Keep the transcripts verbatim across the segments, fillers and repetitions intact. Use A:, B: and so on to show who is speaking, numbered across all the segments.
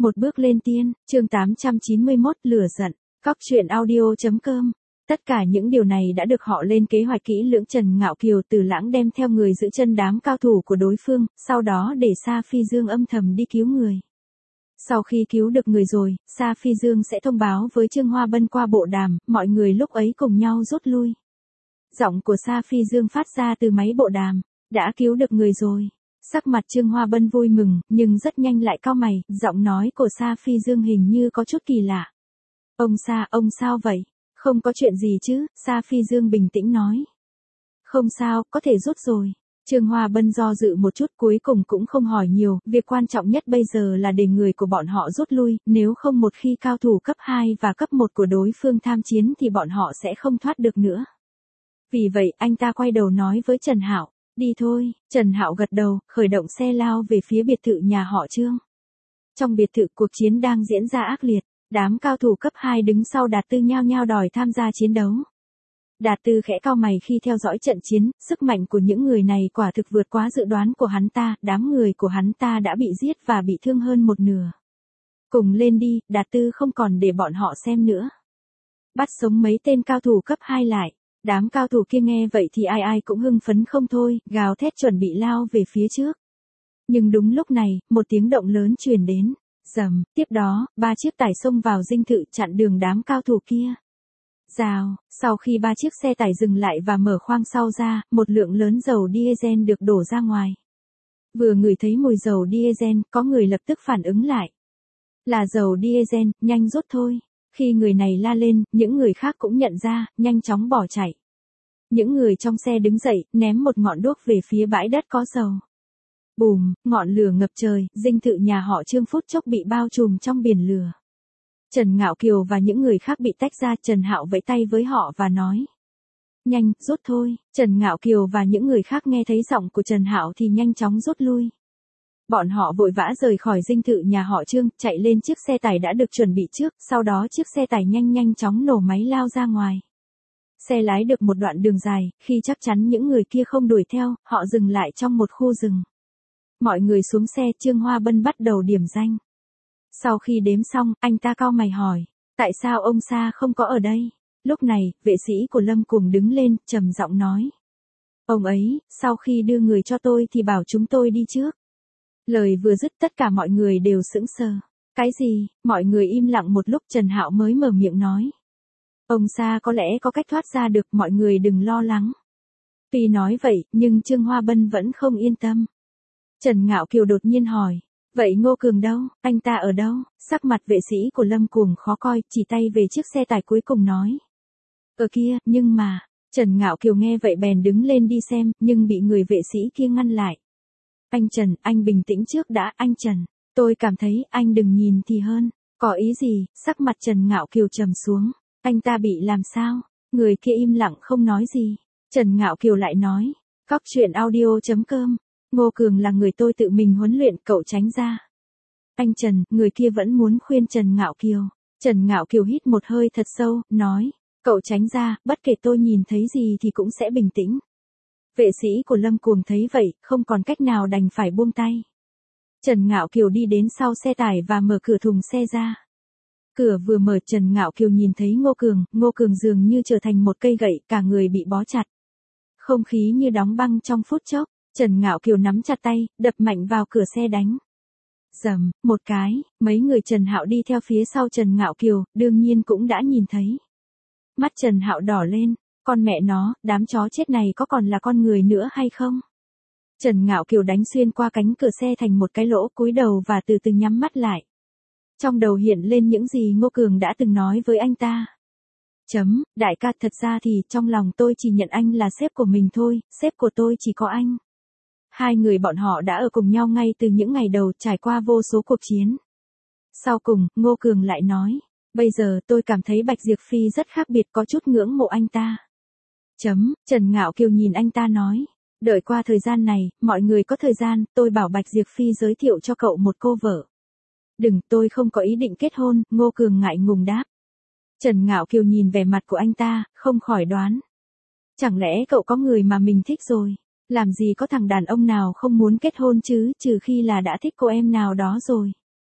A: Một bước lên tiên, chương tám trăm chín mươi mốt, lửa giận, cóc truyện audio chấm com. Tất cả những điều này đã được họ lên kế hoạch kỹ lưỡng. Trần Ngạo Kiều Từ Lãng đem theo người giữ chân đám cao thủ của đối phương, sau đó để Sa Phi Dương âm thầm đi cứu người. Sau khi cứu được người rồi, Sa Phi Dương sẽ thông báo với Trương Hoa Bân qua bộ đàm, mọi người lúc ấy cùng nhau rút lui. Giọng của Sa Phi Dương phát ra từ máy bộ đàm, đã cứu được người rồi. Sắc mặt Trương Hoa Bân vui mừng, nhưng rất nhanh lại cau mày, giọng nói của Sa Phi Dương hình như có chút kỳ lạ. Ông Sa, ông sao vậy? Không có chuyện gì chứ? Sa Phi Dương bình tĩnh nói. Không sao, có thể rút rồi. Trương Hoa Bân do dự một chút, cuối cùng cũng không hỏi nhiều, việc quan trọng nhất bây giờ là để người của bọn họ rút lui, nếu không một khi cao thủ cấp hai và cấp một của đối phương tham chiến thì bọn họ sẽ không thoát được nữa. Vì vậy, anh ta quay đầu nói với Trần Hạo, đi thôi. Trần Hạo gật đầu, khởi động xe lao về phía biệt thự nhà họ Trương. Trong biệt thự, cuộc chiến đang diễn ra ác liệt, đám cao thủ cấp hai đứng sau Đạt Tư nhao nhao đòi tham gia chiến đấu. Đạt Tư khẽ cau mày khi theo dõi trận chiến, sức mạnh của những người này quả thực vượt quá dự đoán của hắn ta, đám người của hắn ta đã bị giết và bị thương hơn một nửa. Cùng lên đi, Đạt Tư không còn để bọn họ xem nữa. Bắt sống mấy tên cao thủ cấp hai lại. Đám cao thủ kia nghe vậy thì ai ai cũng hưng phấn không thôi, gào thét chuẩn bị lao về phía trước. Nhưng đúng lúc này, một tiếng động lớn truyền đến. Rầm, tiếp đó, ba chiếc tải xông vào dinh thự chặn đường đám cao thủ kia. Rào, sau khi ba chiếc xe tải dừng lại và mở khoang sau ra, một lượng lớn dầu diesel được đổ ra ngoài. Vừa ngửi thấy mùi dầu diesel, có người lập tức phản ứng lại. Là dầu diesel, nhanh rút thôi. Khi người này la lên, những người khác cũng nhận ra, nhanh chóng bỏ chạy. Những người trong xe đứng dậy, ném một ngọn đuốc về phía bãi đất có dầu. Bùm, ngọn lửa ngập trời, dinh thự nhà họ Trương phút chốc bị bao trùm trong biển lửa. Trần Ngạo Kiều và những người khác bị tách ra, Trần Hạo vẫy tay với họ và nói. Nhanh, rút thôi. Trần Ngạo Kiều và những người khác nghe thấy giọng của Trần Hạo thì nhanh chóng rút lui. Bọn họ vội vã rời khỏi dinh thự nhà họ Trương, chạy lên chiếc xe tải đã được chuẩn bị trước, sau đó chiếc xe tải nhanh nhanh chóng nổ máy lao ra ngoài. Xe lái được một đoạn đường dài, khi chắc chắn những người kia không đuổi theo, họ dừng lại trong một khu rừng. Mọi người xuống xe, Trương Hoa Bân bắt đầu điểm danh. Sau khi đếm xong, anh ta cau mày hỏi, tại sao ông Sa không có ở đây? Lúc này, vệ sĩ của Lâm Cuồng đứng lên, trầm giọng nói. Ông ấy, sau khi đưa người cho tôi thì bảo chúng tôi đi trước. Lời vừa dứt tất cả mọi người đều sững sờ. Cái gì? Mọi người im lặng một lúc, Trần Hạo mới mở miệng nói. Ông Sa có lẽ có cách thoát ra được, mọi người đừng lo lắng. Tuy nói vậy, nhưng Trương Hoa Bân vẫn không yên tâm. Trần Ngạo Kiều đột nhiên hỏi. Vậy Ngô Cường đâu? Anh ta ở đâu? Sắc mặt vệ sĩ của Lâm Cuồng khó coi, chỉ tay về chiếc xe tải cuối cùng nói. Ở kia, nhưng mà... Trần Ngạo Kiều nghe vậy bèn đứng lên đi xem, nhưng bị người vệ sĩ kia ngăn lại. Anh Trần, anh bình tĩnh trước đã. Anh Trần, tôi cảm thấy anh đừng nhìn thì hơn. Có ý gì? Sắc mặt Trần Ngạo Kiều trầm xuống. Anh ta bị làm sao? Người kia im lặng không nói gì. Trần Ngạo Kiều lại nói. Cóc truyện audio chấm com. Ngô Cường là người tôi tự mình huấn luyện, cậu tránh ra. Anh Trần, người kia vẫn muốn khuyên Trần Ngạo Kiều. Trần Ngạo Kiều hít một hơi thật sâu, nói. Cậu tránh ra, bất kể tôi nhìn thấy gì thì cũng sẽ bình tĩnh. Vệ sĩ của Lâm Cuồng thấy vậy, không còn cách nào đành phải buông tay. Trần Ngạo Kiều đi đến sau xe tải và mở cửa thùng xe ra. Cửa vừa mở, Trần Ngạo Kiều nhìn thấy Ngô Cường, Ngô Cường dường như trở thành một cây gậy, cả người bị bó chặt. Không khí như đóng băng trong phút chốc, Trần Ngạo Kiều nắm chặt tay, đập mạnh vào cửa xe đánh. Rầm, một cái, mấy người Trần Hạo đi theo phía sau Trần Ngạo Kiều, đương nhiên cũng đã nhìn thấy. Mắt Trần Hạo đỏ lên. Con mẹ nó, đám chó chết này có còn là con người nữa hay không? Trần Ngạo Kiều đánh xuyên qua cánh cửa xe thành một cái lỗ, cúi đầu và từ từ nhắm mắt lại. Trong đầu hiện lên những gì Ngô Cường đã từng nói với anh ta. Chấm, đại ca, thật ra thì trong lòng tôi chỉ nhận anh là sếp của mình thôi, sếp của tôi chỉ có anh. Hai người bọn họ đã ở cùng nhau ngay từ những ngày đầu, trải qua vô số cuộc chiến. Sau cùng, Ngô Cường lại nói. Bây giờ tôi cảm thấy Bạch Diệp Phi rất khác biệt, có chút ngưỡng mộ anh ta. Chấm, Trần Ngạo Kiều nhìn anh ta nói. Đợi qua thời gian này, mọi người có thời gian, tôi bảo Bạch Diệp Phi giới thiệu cho cậu một cô vợ. Đừng, tôi không có ý định kết hôn, Ngô Cường ngại ngùng đáp. Trần Ngạo Kiều nhìn vẻ mặt của anh ta, không khỏi đoán. Chẳng lẽ cậu có người mà mình thích rồi? Làm gì có thằng đàn ông nào không muốn kết hôn chứ, trừ khi là đã thích cô em nào đó rồi.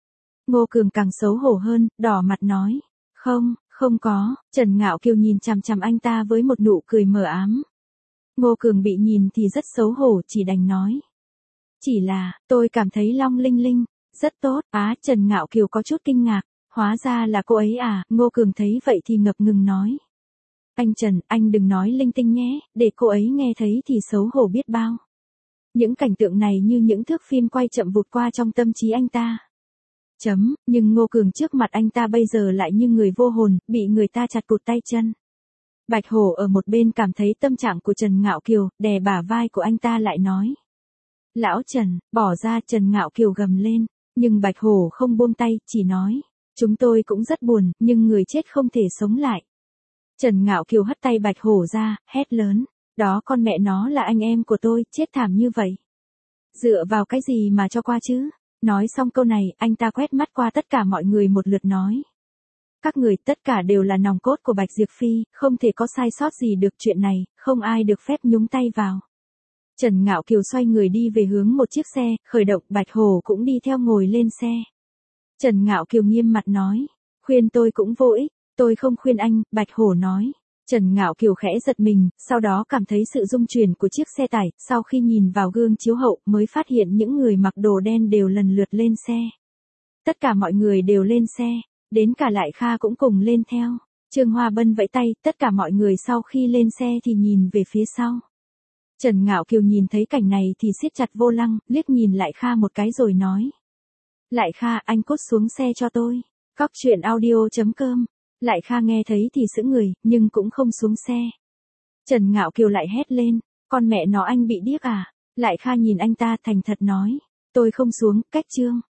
A: Ngô Cường càng xấu hổ hơn, đỏ mặt nói. Không, không có, Trần Ngạo Kiều nhìn chằm chằm anh ta với một nụ cười mờ ám. Ngô Cường bị nhìn thì rất xấu hổ, chỉ đành nói. Chỉ là, tôi cảm thấy Long Linh Linh, rất tốt. Á, Trần Ngạo Kiều có chút kinh ngạc, hóa ra là cô ấy à, Ngô Cường thấy vậy thì ngập ngừng nói. Anh Trần, anh đừng nói linh tinh nhé, để cô ấy nghe thấy thì xấu hổ biết bao. Những cảnh tượng này như những thước phim quay chậm vụt qua trong tâm trí anh ta. Chấm, nhưng Ngô Cường trước mặt anh ta bây giờ lại như người vô hồn, bị người ta chặt cụt tay chân. Bạch Hổ ở một bên cảm thấy tâm trạng của Trần Ngạo Kiều, đè bả vai của anh ta lại nói. Lão Trần, bỏ ra. Trần Ngạo Kiều gầm lên, nhưng Bạch Hổ không buông tay, chỉ nói. Chúng tôi cũng rất buồn, nhưng người chết không thể sống lại. Trần Ngạo Kiều hất tay Bạch Hổ ra, hét lớn. Đó con mẹ nó là anh em của tôi, chết thảm như vậy. Dựa vào cái gì mà cho qua chứ? Nói xong câu này, anh ta quét mắt qua tất cả mọi người một lượt nói. Các người tất cả đều là nòng cốt của Bạch Diệp Phi, không thể có sai sót gì được chuyện này, không ai được phép nhúng tay vào. Trần Ngạo Kiều xoay người đi về hướng một chiếc xe, khởi động, Bạch Hổ cũng đi theo ngồi lên xe. Trần Ngạo Kiều nghiêm mặt nói, khuyên tôi cũng vô ích, tôi không khuyên anh, Bạch Hổ nói. Trần Ngạo Kiều khẽ giật mình, sau đó cảm thấy sự rung chuyển của chiếc xe tải, sau khi nhìn vào gương chiếu hậu mới phát hiện những người mặc đồ đen đều lần lượt lên xe. Tất cả mọi người đều lên xe, đến cả Lại Kha cũng cùng lên theo. Trương Hoa Bân vẫy tay, tất cả mọi người sau khi lên xe thì nhìn về phía sau. Trần Ngạo Kiều nhìn thấy cảnh này thì siết chặt vô lăng, liếc nhìn Lại Kha một cái rồi nói. Lại Kha, anh cút xuống xe cho tôi. Cóc truyện audio chấm com. Lại Kha nghe thấy thì sững người, nhưng cũng không xuống xe. Trần Ngạo Kiều lại hét lên, con mẹ nó anh bị điếc à? Lại Kha nhìn anh ta thành thật nói, tôi không xuống, cách Trương.